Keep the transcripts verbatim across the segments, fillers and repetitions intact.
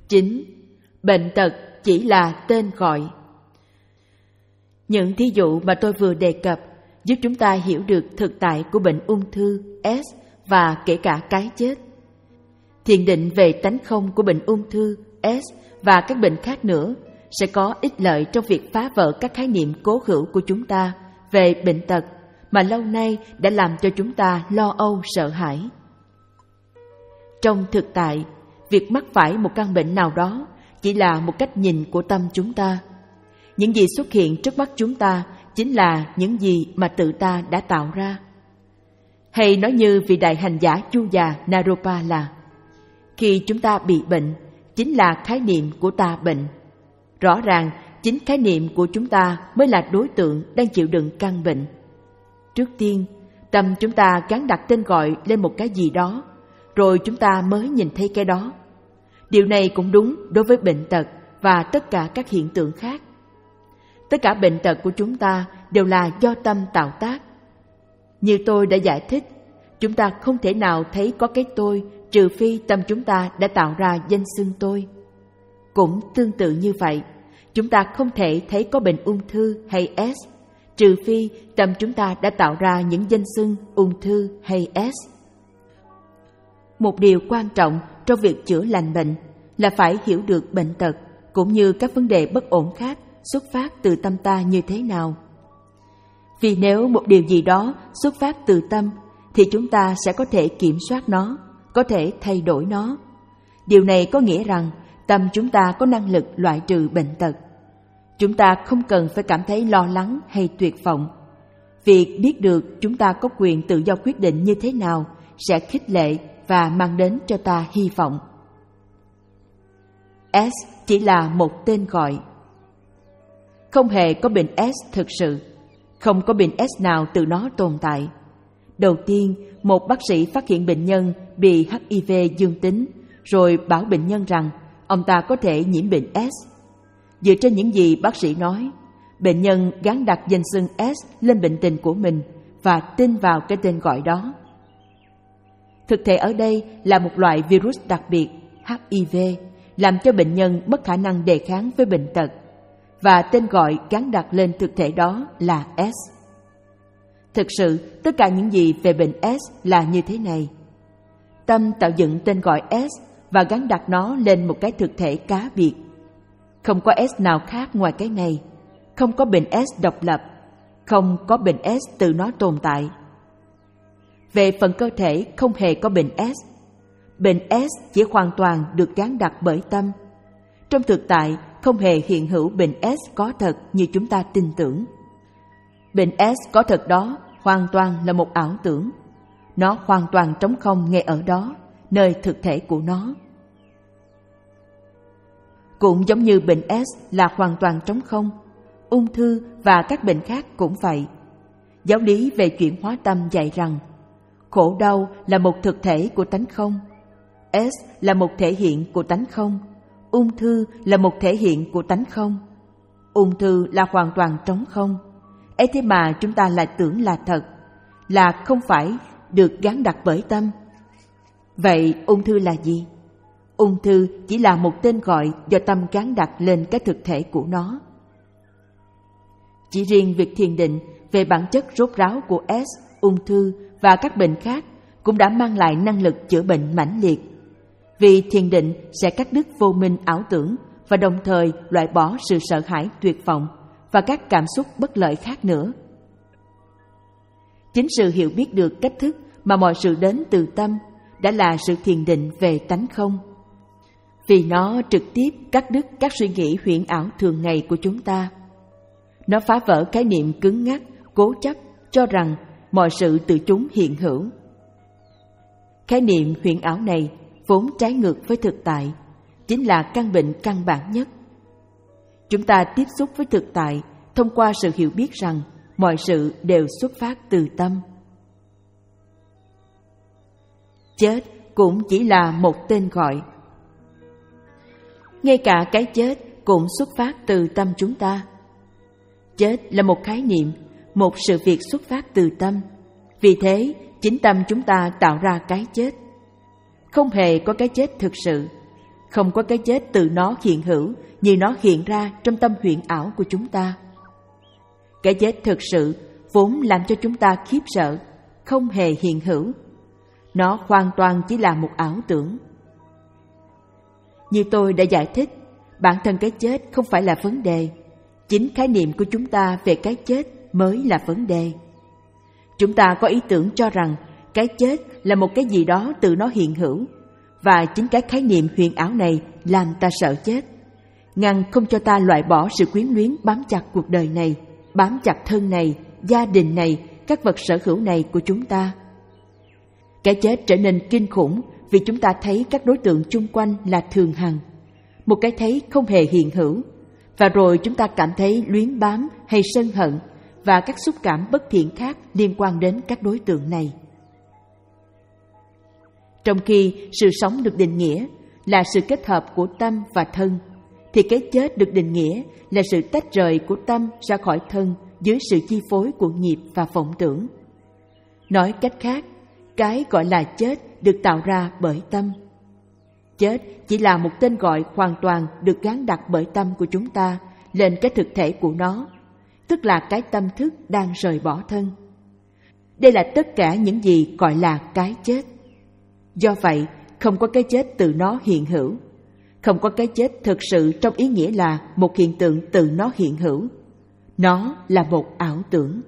chín. Bệnh tật chỉ là tên gọi. Những thí dụ mà tôi vừa đề cập giúp chúng ta hiểu được thực tại của bệnh ung thư S và kể cả cái chết. Thiền định về tánh không của bệnh ung thư S và các bệnh khác nữa sẽ có ích lợi trong việc phá vỡ các khái niệm cố hữu của chúng ta về bệnh tật mà lâu nay đã làm cho chúng ta lo âu sợ hãi. Trong thực tại, việc mắc phải một căn bệnh nào đó chỉ là một cách nhìn của tâm chúng ta. Những gì xuất hiện trước mắt chúng ta chính là những gì mà tự ta đã tạo ra. Hay nói như vị đại hành giả Chu già Naropa là: khi chúng ta bị bệnh, chính là khái niệm của ta bệnh. Rõ ràng, chính khái niệm của chúng ta mới là đối tượng đang chịu đựng căn bệnh. Trước tiên, tâm chúng ta gắn đặt tên gọi lên một cái gì đó, rồi chúng ta mới nhìn thấy cái đó. Điều này cũng đúng đối với bệnh tật và tất cả các hiện tượng khác. Tất cả bệnh tật của chúng ta đều là do tâm tạo tác. Như tôi đã giải thích, chúng ta không thể nào thấy có cái tôi trừ phi tâm chúng ta đã tạo ra danh xưng tôi. Cũng tương tự như vậy, chúng ta không thể thấy có bệnh ung thư hay S, trừ phi tâm chúng ta đã tạo ra những danh xưng ung thư hay S. Một điều quan trọng trong việc chữa lành bệnh là phải hiểu được bệnh tật cũng như các vấn đề bất ổn khác xuất phát từ tâm ta như thế nào. Vì nếu một điều gì đó xuất phát từ tâm thì chúng ta sẽ có thể kiểm soát nó, có thể thay đổi nó. Điều này có nghĩa rằng tâm chúng ta có năng lực loại trừ bệnh tật. Chúng ta không cần phải cảm thấy lo lắng hay tuyệt vọng. Việc biết được chúng ta có quyền tự do quyết định như thế nào sẽ khích lệ và mang đến cho ta hy vọng. S chỉ là một tên gọi. Không hề có bệnh S thực sự. Không có bệnh S nào từ nó tồn tại. Đầu tiên, một bác sĩ phát hiện bệnh nhân bị H I V dương tính, rồi bảo bệnh nhân rằng ông ta có thể nhiễm bệnh S. Dựa trên những gì bác sĩ nói, bệnh nhân gắn đặt danh xưng S lên bệnh tình của mình và tin vào cái tên gọi đó. Thực thể ở đây là một loại virus đặc biệt, H I V, làm cho bệnh nhân mất khả năng đề kháng với bệnh tật, và tên gọi gắn đặt lên thực thể đó là S. Thực sự, tất cả những gì về bệnh S là như thế này. Tâm tạo dựng tên gọi S và gắn đặt nó lên một cái thực thể cá biệt. Không có S nào khác ngoài cái này. Không có bệnh S độc lập. Không có bệnh S tự nó tồn tại. Về phần cơ thể không hề có bệnh S. Bệnh S chỉ hoàn toàn được gắn đặt bởi tâm. Trong thực tại không hề hiện hữu bệnh S có thật như chúng ta tin tưởng. Bệnh S có thật đó hoàn toàn là một ảo tưởng. Nó hoàn toàn trống không ngay ở đó, nơi thực thể của nó. Cũng giống như bệnh S là hoàn toàn trống không, ung thư và các bệnh khác cũng vậy. Giáo lý về chuyển hóa tâm dạy rằng khổ đau là một thực thể của tánh không, S là một thể hiện của tánh không, ung thư là một thể hiện của tánh không. Ung thư là hoàn toàn trống không, ấy thế mà chúng ta lại tưởng là thật, là không phải được gắn đặt bởi tâm. Vậy ung thư là gì? Ung thư chỉ là một tên gọi do tâm gắn đặt lên cái thực thể của nó. Chỉ riêng việc thiền định về bản chất rốt ráo của S, ung thư và các bệnh khác cũng đã mang lại năng lực chữa bệnh mãnh liệt. Vì thiền định sẽ cắt đứt vô minh ảo tưởng và đồng thời loại bỏ sự sợ hãi tuyệt vọng và các cảm xúc bất lợi khác nữa. Chính sự hiểu biết được cách thức mà mọi sự đến từ tâm đã là sự thiền định về tánh không. Vì nó trực tiếp cắt đứt các suy nghĩ huyễn ảo thường ngày của chúng ta. Nó phá vỡ khái niệm cứng ngắc, cố chấp cho rằng mọi sự từ chúng hiện hữu. Khái niệm huyễn ảo này vốn trái ngược với thực tại, chính là căn bệnh căn bản nhất. Chúng ta tiếp xúc với thực tại thông qua sự hiểu biết rằng mọi sự đều xuất phát từ tâm. Chết cũng chỉ là một tên gọi. Ngay cả cái chết cũng xuất phát từ tâm chúng ta. Chết là một khái niệm, một sự việc xuất phát từ tâm. Vì thế, chính tâm chúng ta tạo ra cái chết. Không hề có cái chết thực sự. không có cái chết từ nó hiện hữu như nó hiện ra trong tâm huyền ảo của chúng ta. Cái chết thực sự vốn làm cho chúng ta khiếp sợ, không hề hiện hữu. Nó hoàn toàn chỉ là một ảo tưởng. Như tôi đã giải thích, bản thân cái chết không phải là vấn đề. Chính khái niệm của chúng ta về cái chết mới là vấn đề. Chúng ta có ý tưởng cho rằng cái chết là một cái gì đó từ nó hiện hữu, và chính cái khái niệm huyền ảo này làm ta sợ chết, ngăn không cho ta loại bỏ sự quyến luyến bám chặt cuộc đời này, bám chặt thân này, gia đình này, các vật sở hữu này của chúng ta. Cái chết trở nên kinh khủng vì chúng ta thấy các đối tượng chung quanh là thường hằng, một cái thấy không hề hiện hữu, và rồi chúng ta cảm thấy luyến bám hay sân hận và các xúc cảm bất thiện khác liên quan đến các đối tượng này. Trong khi sự sống được định nghĩa là sự kết hợp của tâm và thân, thì cái chết được định nghĩa là sự tách rời của tâm ra khỏi thân dưới sự chi phối của nghiệp và vọng tưởng. Nói cách khác, cái gọi là chết được tạo ra bởi tâm. Chết chỉ là một tên gọi hoàn toàn được gán đặt bởi tâm của chúng ta lên cái thực thể của nó, tức là cái tâm thức đang rời bỏ thân. Đây là tất cả những gì gọi là cái chết. Do vậy, không có cái chết từ nó hiện hữu. Không có cái chết thực sự trong ý nghĩa là một hiện tượng từ nó hiện hữu. Nó là một ảo tưởng.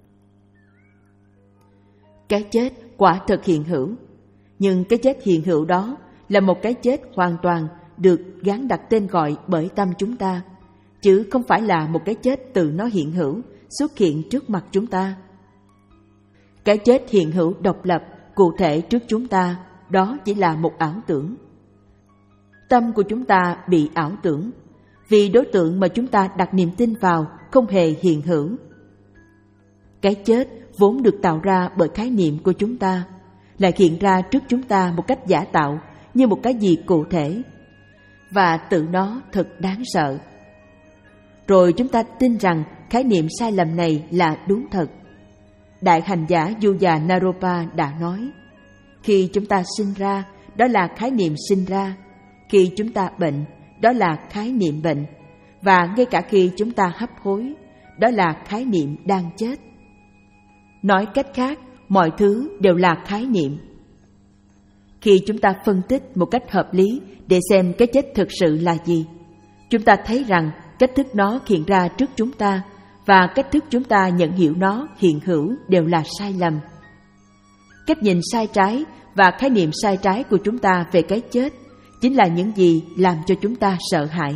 Cái chết quả thực hiện hữu, nhưng cái chết hiện hữu đó là một cái chết hoàn toàn được gán đặt tên gọi bởi tâm chúng ta, chứ không phải là một cái chết từ nó hiện hữu xuất hiện trước mặt chúng ta. Cái chết hiện hữu độc lập, cụ thể trước chúng ta, đó chỉ là một ảo tưởng. Tâm của chúng ta bị ảo tưởng, vì đối tượng mà chúng ta đặt niềm tin vào không hề hiện hữu. Cái chết vốn được tạo ra bởi khái niệm của chúng ta, lại hiện ra trước chúng ta một cách giả tạo như một cái gì cụ thể, và tự nó thật đáng sợ. Rồi chúng ta tin rằng khái niệm sai lầm này là đúng thật. Đại hành giả Yuya Naropa đã nói, khi chúng ta sinh ra, đó là khái niệm sinh ra. Khi chúng ta bệnh, đó là khái niệm bệnh. Và ngay cả khi chúng ta hấp hối, đó là khái niệm đang chết. Nói cách khác, mọi thứ đều là khái niệm. Khi chúng ta phân tích một cách hợp lý để xem cái chết thực sự là gì, chúng ta thấy rằng cách thức nó hiện ra trước chúng ta và cách thức chúng ta nhận hiểu nó hiện hữu đều là sai lầm. Cách nhìn sai trái và khái niệm sai trái của chúng ta về cái chết chính là những gì làm cho chúng ta sợ hãi.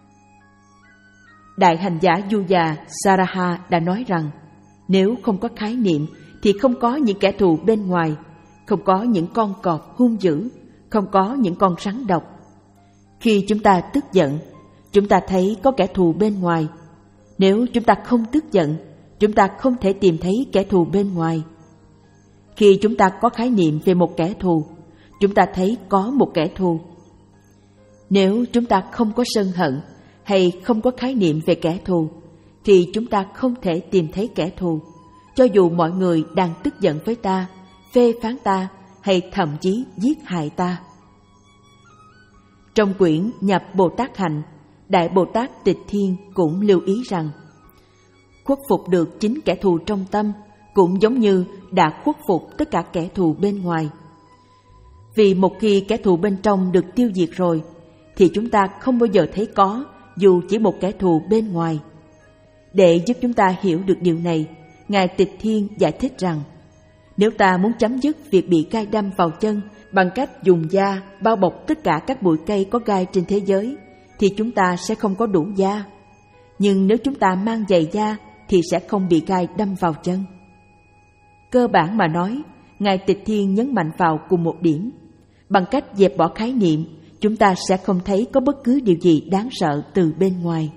Đại hành giả Yuya Saraha đã nói rằng, nếu không có khái niệm thì không có những kẻ thù bên ngoài, không có những con cọp hung dữ, không có những con rắn độc. Khi chúng ta tức giận, chúng ta thấy có kẻ thù bên ngoài. Nếu chúng ta không tức giận, chúng ta không thể tìm thấy kẻ thù bên ngoài. Khi chúng ta có khái niệm về một kẻ thù, chúng ta thấy có một kẻ thù. Nếu chúng ta không có sân hận hay không có khái niệm về kẻ thù, thì chúng ta không thể tìm thấy kẻ thù, cho dù mọi người đang tức giận với ta, phê phán ta hay thậm chí giết hại ta. Trong quyển Nhập Bồ Tát Hạnh, Đại Bồ Tát Tịch Thiên cũng lưu ý rằng, khuất phục được chính kẻ thù trong tâm cũng giống như đã khuất phục tất cả kẻ thù bên ngoài. Vì một khi kẻ thù bên trong được tiêu diệt rồi, thì chúng ta không bao giờ thấy có dù chỉ một kẻ thù bên ngoài. Để giúp chúng ta hiểu được điều này, Ngài Tịch Thiên giải thích rằng, nếu ta muốn chấm dứt việc bị gai đâm vào chân bằng cách dùng da bao bọc tất cả các bụi cây có gai trên thế giới, thì chúng ta sẽ không có đủ da. Nhưng nếu chúng ta mang giày da thì sẽ không bị gai đâm vào chân. Cơ bản mà nói, Ngài Tịch Thiên nhấn mạnh vào cùng một điểm. Bằng cách dẹp bỏ khái niệm, chúng ta sẽ không thấy có bất cứ điều gì đáng sợ từ bên ngoài.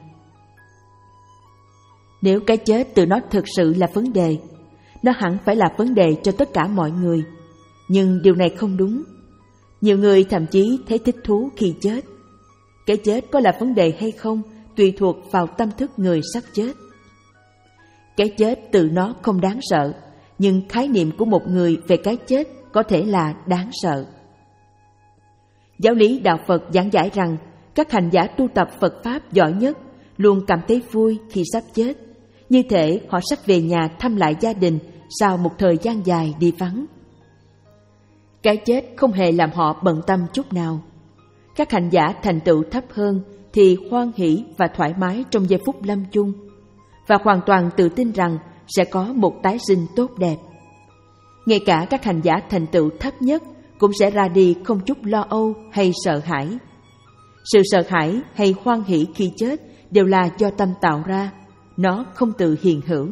Nếu cái chết từ nó thực sự là vấn đề, nó hẳn phải là vấn đề cho tất cả mọi người. Nhưng điều này không đúng. Nhiều người thậm chí thấy thích thú khi chết. Cái chết có là vấn đề hay không tùy thuộc vào tâm thức người sắp chết. Cái chết từ nó không đáng sợ, nhưng khái niệm của một người về cái chết có thể là đáng sợ. Giáo lý Đạo Phật giảng giải rằng các hành giả tu tập Phật Pháp giỏi nhất luôn cảm thấy vui khi sắp chết. Như thể họ sắp về nhà thăm lại gia đình sau một thời gian dài đi vắng. Cái chết không hề làm họ bận tâm chút nào. Các hành giả thành tựu thấp hơn thì hoan hỷ và thoải mái trong giây phút lâm chung, và hoàn toàn tự tin rằng sẽ có một tái sinh tốt đẹp. Ngay cả các hành giả thành tựu thấp nhất cũng sẽ ra đi không chút lo âu hay sợ hãi. Sự sợ hãi hay hoan hỷ khi chết đều là do tâm tạo ra, nó không tự hiện hữu.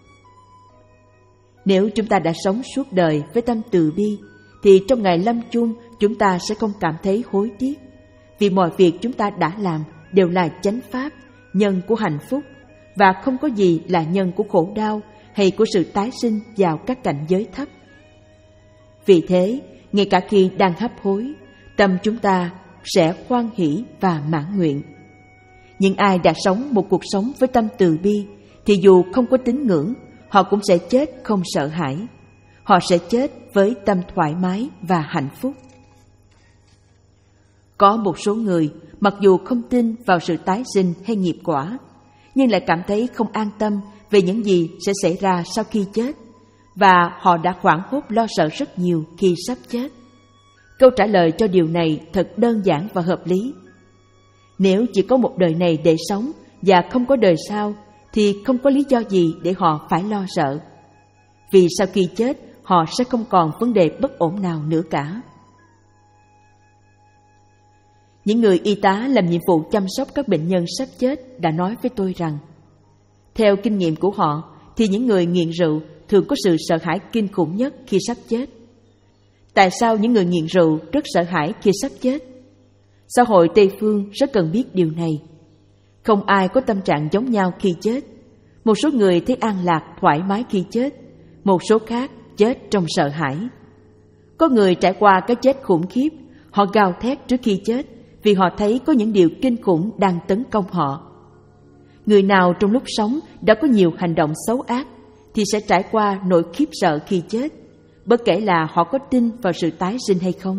Nếu chúng ta đã sống suốt đời với tâm từ bi, thì trong ngày lâm chung chúng ta sẽ không cảm thấy hối tiếc, vì mọi việc chúng ta đã làm đều là chánh pháp, nhân của hạnh phúc, và không có gì là nhân của khổ đau hay của sự tái sinh vào các cảnh giới thấp. Vì thế, ngay cả khi đang hấp hối, tâm chúng ta sẽ hoan hỷ và mãn nguyện. Nhưng ai đã sống một cuộc sống với tâm từ bi, thì dù không có tín ngưỡng, họ cũng sẽ chết không sợ hãi. Họ sẽ chết với tâm thoải mái và hạnh phúc. Có một số người, mặc dù không tin vào sự tái sinh hay nghiệp quả, nhưng lại cảm thấy không an tâm về những gì sẽ xảy ra sau khi chết, và họ đã hoảng hốt lo sợ rất nhiều khi sắp chết. Câu trả lời cho điều này thật đơn giản và hợp lý. Nếu chỉ có một đời này để sống và không có đời sau, thì không có lý do gì để họ phải lo sợ. Vì sau khi chết, họ sẽ không còn vấn đề bất ổn nào nữa cả. Những người y tá làm nhiệm vụ chăm sóc các bệnh nhân sắp chết đã nói với tôi rằng, theo kinh nghiệm của họ, thì những người nghiện rượu thường có sự sợ hãi kinh khủng nhất khi sắp chết. Tại sao những người nghiện rượu rất sợ hãi khi sắp chết? Xã hội Tây Phương rất cần biết điều này. Không ai có tâm trạng giống nhau khi chết. Một số người thấy an lạc, thoải mái khi chết, một số khác chết trong sợ hãi. Có người trải qua cái chết khủng khiếp, họ gào thét trước khi chết vì họ thấy có những điều kinh khủng đang tấn công họ. Người nào trong lúc sống đã có nhiều hành động xấu ác thì sẽ trải qua nỗi khiếp sợ khi chết, bất kể là họ có tin vào sự tái sinh hay không.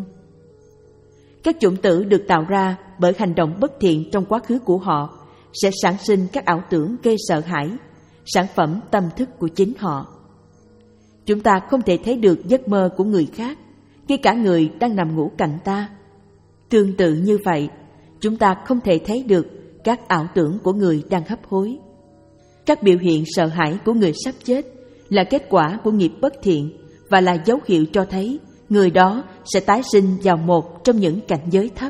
Các chủng tử được tạo ra bởi hành động bất thiện trong quá khứ của họ sẽ sản sinh các ảo tưởng gây sợ hãi, sản phẩm tâm thức của chính họ. Chúng ta không thể thấy được giấc mơ của người khác, ngay cả người đang nằm ngủ cạnh ta. Tương tự như vậy, chúng ta không thể thấy được các ảo tưởng của người đang hấp hối. Các biểu hiện sợ hãi của người sắp chết là kết quả của nghiệp bất thiện và là dấu hiệu cho thấy người đó sẽ tái sinh vào một trong những cảnh giới thấp.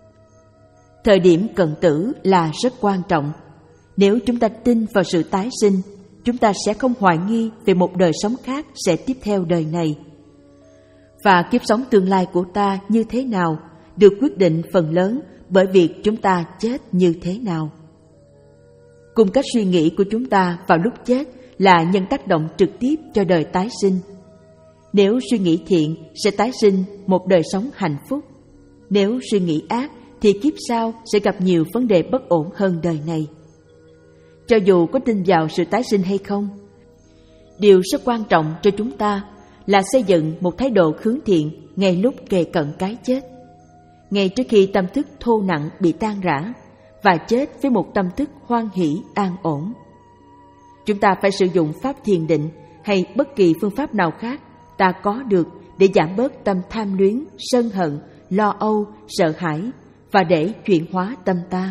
Thời điểm cận tử là rất quan trọng. Nếu chúng ta tin vào sự tái sinh, chúng ta sẽ không hoài nghi về một đời sống khác sẽ tiếp theo đời này. Và kiếp sống tương lai của ta như thế nào được quyết định phần lớn bởi việc chúng ta chết như thế nào. Cùng các suy nghĩ của chúng ta vào lúc chết là nhân tác động trực tiếp cho đời tái sinh. Nếu suy nghĩ thiện sẽ tái sinh một đời sống hạnh phúc. Nếu suy nghĩ ác thì kiếp sau sẽ gặp nhiều vấn đề bất ổn hơn đời này. Cho dù có tin vào sự tái sinh hay không, điều rất quan trọng cho chúng ta là xây dựng một thái độ hướng thiện ngay lúc kề cận cái chết, ngay trước khi tâm thức thô nặng bị tan rã, và chết với một tâm thức hoan hỷ an ổn. Chúng ta phải sử dụng pháp thiền định hay bất kỳ phương pháp nào khác ta có được để giảm bớt tâm tham luyến, sân hận, lo âu, sợ hãi và để chuyển hóa tâm ta.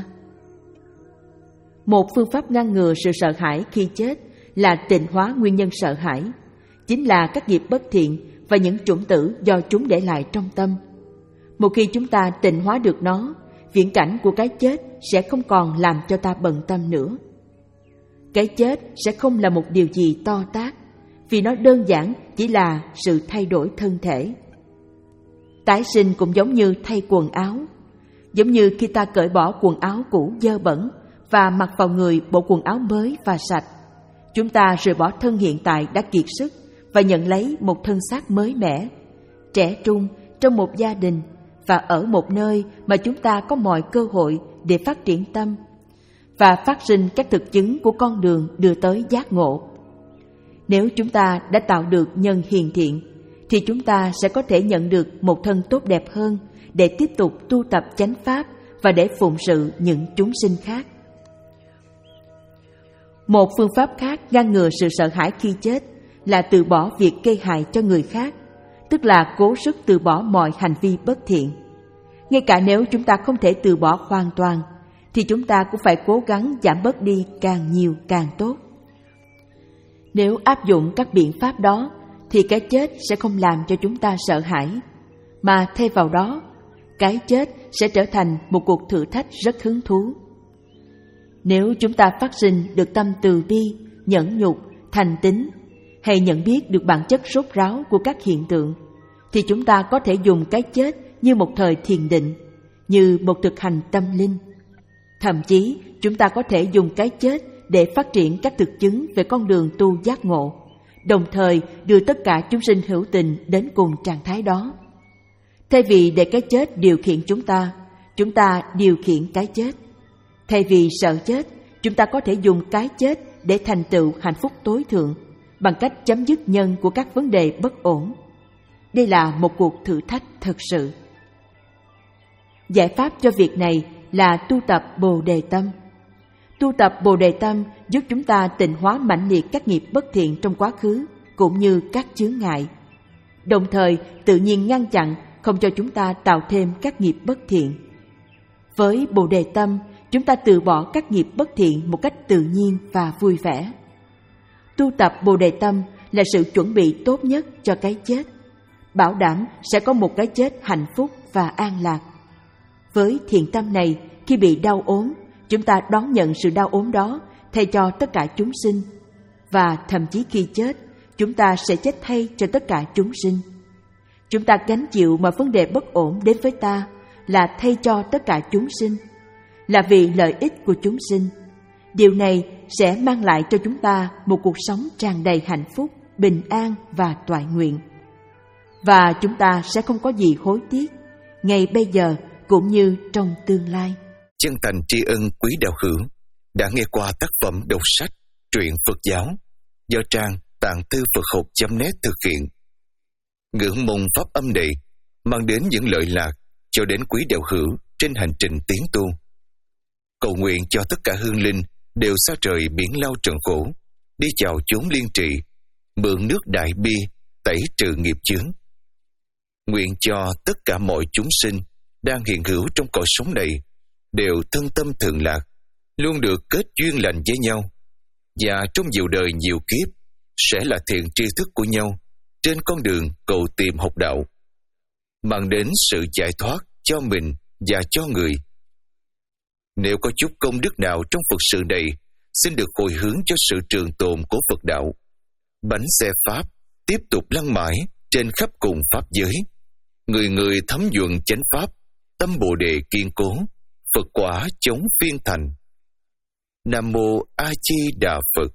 Một phương pháp ngăn ngừa sự sợ hãi khi chết là tịnh hóa nguyên nhân sợ hãi, chính là các nghiệp bất thiện và những chủng tử do chúng để lại trong tâm. Một khi chúng ta tịnh hóa được nó, viễn cảnh của cái chết sẽ không còn làm cho ta bận tâm nữa. Cái chết sẽ không là một điều gì to tát, vì nó đơn giản chỉ là sự thay đổi thân thể. Tái sinh cũng giống như thay quần áo, giống như khi ta cởi bỏ quần áo cũ dơ bẩn và mặc vào người bộ quần áo mới và sạch. Chúng ta rời bỏ thân hiện tại đã kiệt sức và nhận lấy một thân xác mới mẻ, trẻ trung trong một gia đình và ở một nơi mà chúng ta có mọi cơ hội để phát triển tâm và phát sinh các thực chứng của con đường đưa tới giác ngộ. Nếu chúng ta đã tạo được nhân hiền thiện, thì chúng ta sẽ có thể nhận được một thân tốt đẹp hơn để tiếp tục tu tập chánh pháp và để phụng sự những chúng sinh khác. Một phương pháp khác ngăn ngừa sự sợ hãi khi chết là từ bỏ việc gây hại cho người khác, tức là cố sức từ bỏ mọi hành vi bất thiện. Ngay cả nếu chúng ta không thể từ bỏ hoàn toàn, thì chúng ta cũng phải cố gắng giảm bớt đi càng nhiều càng tốt. Nếu áp dụng các biện pháp đó, thì cái chết sẽ không làm cho chúng ta sợ hãi, mà thay vào đó, cái chết sẽ trở thành một cuộc thử thách rất hứng thú. Nếu chúng ta phát sinh được tâm từ bi, nhẫn nhục, thành tín, hay nhận biết được bản chất rốt ráo của các hiện tượng, thì chúng ta có thể dùng cái chết như một thời thiền định, như một thực hành tâm linh. Thậm chí, chúng ta có thể dùng cái chết để phát triển các thực chứng về con đường tu giác ngộ, đồng thời đưa tất cả chúng sinh hữu tình đến cùng trạng thái đó. Thay vì để cái chết điều khiển chúng ta, chúng ta điều khiển cái chết. Thay vì sợ chết, chúng ta có thể dùng cái chết để thành tựu hạnh phúc tối thượng bằng cách chấm dứt nhân của các vấn đề bất ổn. Đây là một cuộc thử thách thực sự. Giải pháp cho việc này là tu tập Bồ Đề Tâm. Tu tập Bồ Đề Tâm giúp chúng ta tịnh hóa mãnh liệt các nghiệp bất thiện trong quá khứ cũng như các chướng ngại, đồng thời tự nhiên ngăn chặn không cho chúng ta tạo thêm các nghiệp bất thiện. Với Bồ Đề Tâm, chúng ta từ bỏ các nghiệp bất thiện một cách tự nhiên và vui vẻ. Tu tập Bồ Đề Tâm là sự chuẩn bị tốt nhất cho cái chết, bảo đảm sẽ có một cái chết hạnh phúc và an lạc. Với thiện tâm này, khi bị đau ốm, chúng ta đón nhận sự đau ốm đó thay cho tất cả chúng sinh, và thậm chí khi chết, chúng ta sẽ chết thay cho tất cả chúng sinh. Chúng ta gánh chịu mọi vấn đề bất ổn đến với ta là thay cho tất cả chúng sinh, là vì lợi ích của chúng sinh. Điều này sẽ mang lại cho chúng ta một cuộc sống tràn đầy hạnh phúc, bình an và toại nguyện. Và chúng ta sẽ không có gì hối tiếc, ngay bây giờ cũng như trong tương lai. Chân thành tri ân quý đạo hữu đã nghe qua tác phẩm đọc sách Truyện Phật giáo do trang tạng thư Phật học chấm net thực hiện. Ngưỡng mong pháp âm này mang đến những lợi lạc cho đến quý đạo hữu trên hành trình tiến tu. Cầu nguyện cho tất cả hương linh đều xa trời biển lao trần khổ, đi chào chốn liên trị, mượn nước đại bi tẩy trừ nghiệp chướng. Nguyện cho tất cả mọi chúng sinh đang hiện hữu trong cõi sống này đều thân tâm thường lạc, luôn được kết duyên lành với nhau, và trong nhiều đời nhiều kiếp sẽ là thiện tri thức của nhau trên con đường cầu tìm học đạo, mang đến sự giải thoát cho mình và cho người. Nếu có chút công đức nào trong Phật sự này, xin được hồi hướng cho sự trường tồn của Phật đạo. Bánh xe Pháp tiếp tục lăn mãi trên khắp cùng Pháp giới. Người người thấm nhuận chánh Pháp, tâm Bồ Đề kiên cố, Phật quả chống phiên thành. Nam Mô A Di Đà Phật.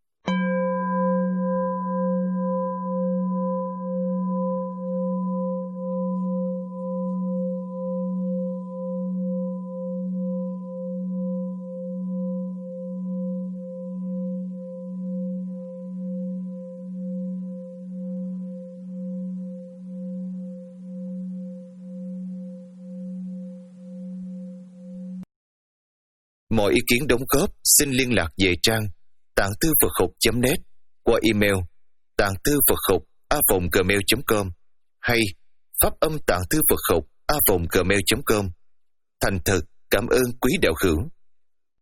Mọi ý kiến đóng góp xin liên lạc về trang tạng thư Phật học chấm net qua email tạng thư Phật học a vòng gmail chấm com hay pháp âm tạng thư Phật học a vòng gmail chấm com. Thành thật cảm ơn quý đạo hữu.